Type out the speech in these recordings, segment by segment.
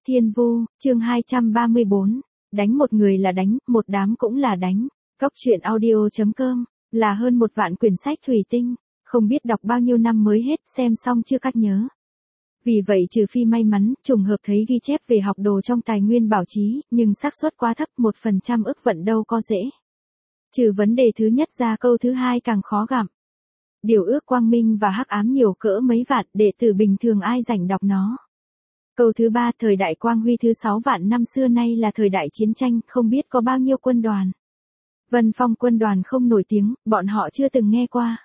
Thiên Vu, chương 234, đánh một người là đánh, một đám cũng là đánh. Cóc truyện audio.com, là hơn 1 vạn quyển sách thủy tinh, không biết đọc bao nhiêu năm mới hết, xem xong chưa các nhớ. Vì vậy trừ phi may mắn, trùng hợp thấy ghi chép về học đồ trong tài nguyên bảo trí, nhưng xác suất quá thấp, 1% ức vận đâu có dễ. Trừ vấn đề thứ nhất ra câu thứ hai càng khó gặm. Điều ước quang minh và hắc ám nhiều cỡ mấy vạn, đệ tử bình thường ai rảnh đọc nó. Câu thứ ba, thời đại quang huy thứ 6 vạn năm xưa nay là thời đại chiến tranh, không biết có bao nhiêu quân đoàn. Vân Phong quân đoàn không nổi tiếng, bọn họ chưa từng nghe qua.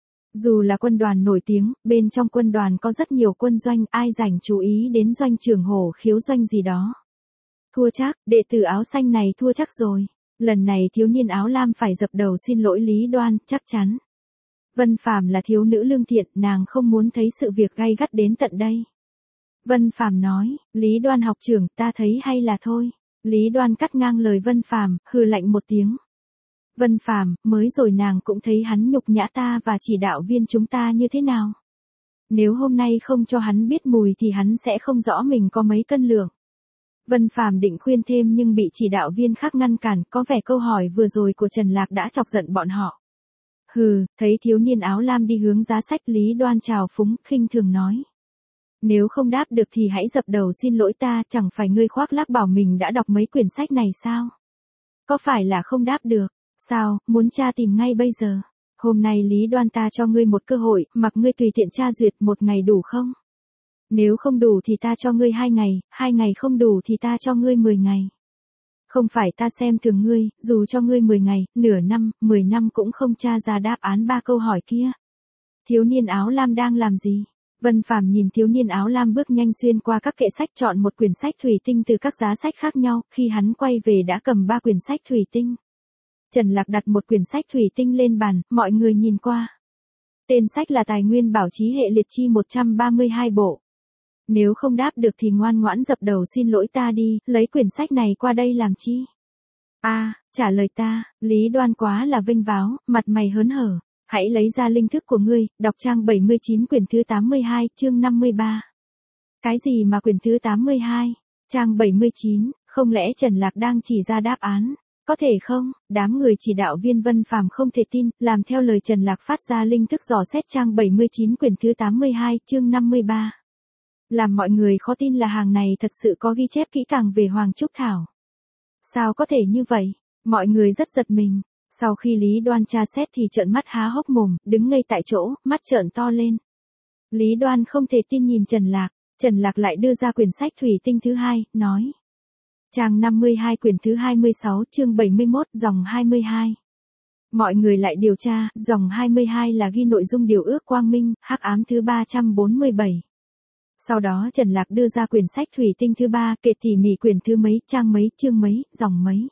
Dù là quân đoàn nổi tiếng, bên trong quân đoàn có rất nhiều quân doanh, ai rảnh chú ý đến doanh trưởng Hổ Khiếu doanh gì đó. Thua chắc, đệ tử áo xanh này thua chắc rồi. Lần này thiếu niên áo lam phải dập đầu xin lỗi Lý Đoan, chắc chắn. Vân Phàm là thiếu nữ lương thiện, nàng không muốn thấy sự việc gay gắt đến tận đây. Vân Phàm nói, Lý Đoan học trưởng, ta thấy hay là thôi. Lý Đoan cắt ngang lời Vân Phàm, hừ lạnh một tiếng. Vân Phàm, mới rồi nàng cũng thấy hắn nhục nhã ta và chỉ đạo viên chúng ta như thế nào. Nếu hôm nay không cho hắn biết mùi thì hắn sẽ không rõ mình có mấy cân lượng. Vân Phàm định khuyên thêm nhưng bị chỉ đạo viên khác ngăn cản, có vẻ câu hỏi vừa rồi của Trần Lạc đã chọc giận bọn họ. Hừ, thấy thiếu niên áo lam đi hướng giá sách, Lý Đoan chào phúng, khinh thường nói. Nếu không đáp được thì hãy dập đầu xin lỗi ta, chẳng phải ngươi khoác lác bảo mình đã đọc mấy quyển sách này sao? Có phải là không đáp được? Sao, muốn tra tìm ngay bây giờ? Hôm nay Lý Đoan ta cho ngươi một cơ hội, mặc ngươi tùy tiện tra duyệt, 1 ngày đủ không? Nếu không đủ thì ta cho ngươi 2 ngày, 2 ngày không đủ thì ta cho ngươi 10 ngày. Không phải ta xem thường ngươi, dù cho ngươi 10 ngày, nửa năm, 10 năm cũng không tra ra đáp án 3 câu hỏi kia. Thiếu niên áo lam đang làm gì? Vân Phàm nhìn thiếu niên áo lam bước nhanh xuyên qua các kệ sách chọn một quyển sách thủy tinh từ các giá sách khác nhau, khi hắn quay về đã cầm 3 quyển sách thủy tinh. Trần Lạc đặt một quyển sách thủy tinh lên bàn, mọi người nhìn qua. Tên sách là Tài nguyên bảo trí hệ liệt chi 132 bộ. Nếu không đáp được thì ngoan ngoãn dập đầu xin lỗi ta đi, lấy quyển sách này qua đây làm chi? Trả lời ta, Lý Đoan quá là vênh váo, mặt mày hớn hở. Hãy lấy ra linh thức của ngươi, đọc trang 79 quyển thứ 82, chương 53. Cái gì mà quyển thứ 82? Trang 79, không lẽ Trần Lạc đang chỉ ra đáp án? Có thể không? Đám người chỉ đạo viên Vân Phàm không thể tin, làm theo lời Trần Lạc phát ra linh thức dò xét trang 79 quyển thứ 82, chương 53. Làm mọi người khó tin là hàng này thật sự có ghi chép kỹ càng về Hoàng Trúc Thảo. Sao có thể như vậy? Mọi người rất giật mình. Sau khi Lý Đoan tra xét thì trợn mắt há hốc mồm, đứng ngây tại chỗ, mắt trợn to lên. Lý Đoan không thể tin nhìn Trần Lạc lại đưa ra quyển sách thủy tinh thứ 2, nói. Trang 52 quyển thứ 26, chương 71, dòng 22. Mọi người lại điều tra, dòng 22 là ghi nội dung điều ước quang minh, hắc ám thứ 347. Sau đó Trần Lạc đưa ra quyển sách thủy tinh thứ 3, kể tỉ mỉ quyển thứ mấy, trang mấy, chương mấy, dòng mấy.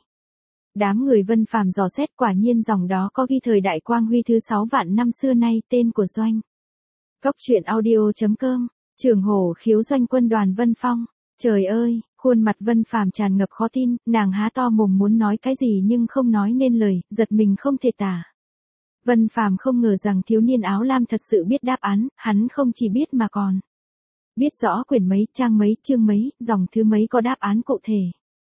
Đám người Vân Phàm dò xét, quả nhiên dòng đó có ghi thời đại quang huy thứ 6 vạn năm xưa nay, tên của doanh. Cóc truyện audio.com, trưởng Hổ Khiếu doanh quân đoàn Vân Phong. Trời ơi, khuôn mặt Vân Phàm tràn ngập khó tin, nàng há to mồm muốn nói cái gì nhưng không nói nên lời, giật mình không thể tả. Vân Phàm không ngờ rằng thiếu niên áo lam thật sự biết đáp án, hắn không chỉ biết mà còn biết rõ quyển mấy, trang mấy, chương mấy, dòng thứ mấy có đáp án cụ thể.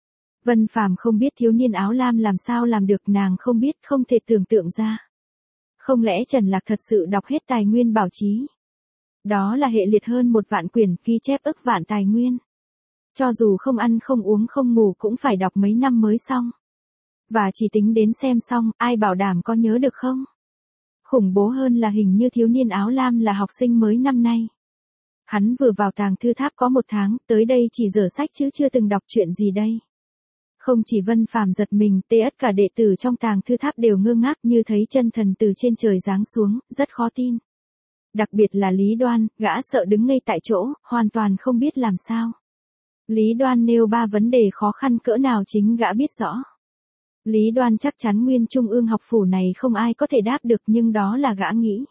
Vân Phàm không biết thiếu niên áo lam làm sao làm được, nàng không biết, không thể tưởng tượng ra. Không lẽ Trần Lạc thật sự đọc hết tài nguyên bảo trí? Đó là hệ liệt hơn 1 vạn quyển, ghi chép ức vạn tài nguyên. Cho dù không ăn không uống không ngủ cũng phải đọc mấy năm mới xong. Và chỉ tính đến xem xong, ai bảo đảm có nhớ được không? Khủng bố hơn là hình như thiếu niên áo lam là học sinh mới năm nay. Hắn vừa vào tàng thư tháp có 1 tháng, tới đây chỉ dở sách chứ chưa từng đọc chuyện gì đây. Không chỉ Vân Phàm giật mình, tất cả đệ tử trong tàng thư tháp đều ngơ ngác như thấy chân thần từ trên trời giáng xuống, rất khó tin. Đặc biệt là Lý Đoan, gã sợ đứng ngây tại chỗ, hoàn toàn không biết làm sao. Lý Đoan nêu 3 vấn đề khó khăn cỡ nào chính gã biết rõ. Lý Đoan chắc chắn nguyên trung ương học phủ này không ai có thể đáp được, nhưng đó là gã nghĩ.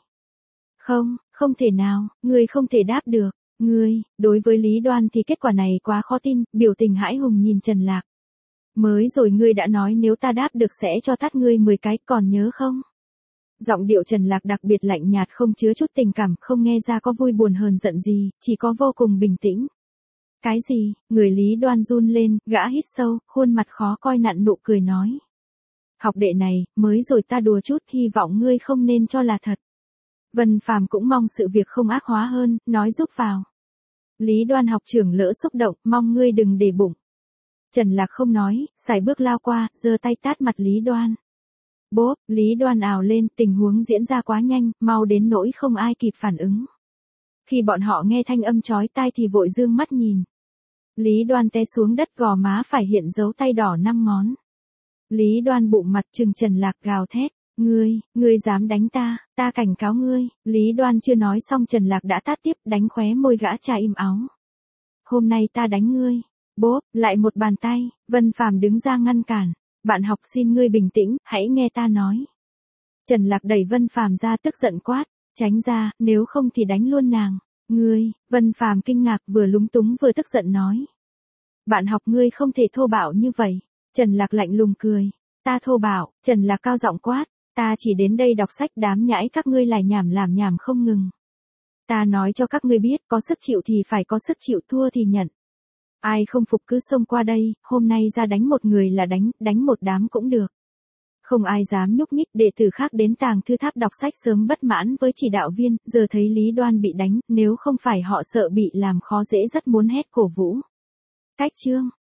Không thể nào, ngươi không thể đáp được, đối với Lý Đoan thì kết quả này quá khó tin, biểu tình hãi hùng nhìn Trần Lạc. Mới rồi ngươi đã nói nếu ta đáp được sẽ cho tát ngươi 10 cái, còn nhớ không? Giọng điệu Trần Lạc đặc biệt lạnh nhạt, không chứa chút tình cảm, không nghe ra có vui buồn hờn giận gì, chỉ có vô cùng bình tĩnh. Cái gì? Người Lý Đoan run lên, gã hít sâu, khuôn mặt khó coi nặn nụ cười nói. Học đệ này, mới rồi ta đùa chút, hy vọng ngươi không nên cho là thật. Vân Phàm cũng mong sự việc không ác hóa hơn, nói giúp vào. Lý Đoan học trưởng lỡ xúc động, mong ngươi đừng để bụng. Trần Lạc không nói, sải bước lao qua, giơ tay tát mặt Lý Đoan. Bốp, Lý Đoan ào lên, tình huống diễn ra quá nhanh, mau đến nỗi không ai kịp phản ứng. Khi bọn họ nghe thanh âm chói tai thì vội dương mắt nhìn. Lý Đoan té xuống đất, gò má phải hiện dấu tay đỏ 5 ngón. Lý Đoan bụng mặt trừng Trần Lạc gào thét. Ngươi dám đánh ta cảnh cáo ngươi. Lý Đoan chưa nói xong Trần Lạc đã tát tiếp, đánh khóe môi gã trai im áo. Hôm nay ta đánh ngươi. Bốp, lại một bàn tay, Vân Phàm đứng ra ngăn cản. Bạn học xin ngươi bình tĩnh, hãy nghe ta nói. Trần Lạc đẩy Vân Phàm ra tức giận quát. Tránh ra, nếu không thì đánh luôn nàng. Vân Phàm kinh ngạc vừa lúng túng vừa tức giận nói. Bạn học ngươi không thể thô bạo như vậy. Trần Lạc lạnh lùng cười. Ta thô bạo, Trần Lạc cao giọng quát. Ta chỉ đến đây đọc sách, đám nhãi các ngươi lại làm nhảm không ngừng. Ta nói cho các ngươi biết, có sức chịu thì phải có sức chịu, thua thì nhận. Ai không phục cứ xông qua đây, hôm nay ra đánh một người là đánh một đám cũng được. Không ai dám nhúc nhích, đệ tử khác đến tàng thư tháp đọc sách sớm bất mãn với chỉ đạo viên, giờ thấy Lý Đoan bị đánh, nếu không phải họ sợ bị làm khó dễ rất muốn hét cổ vũ. Cách chương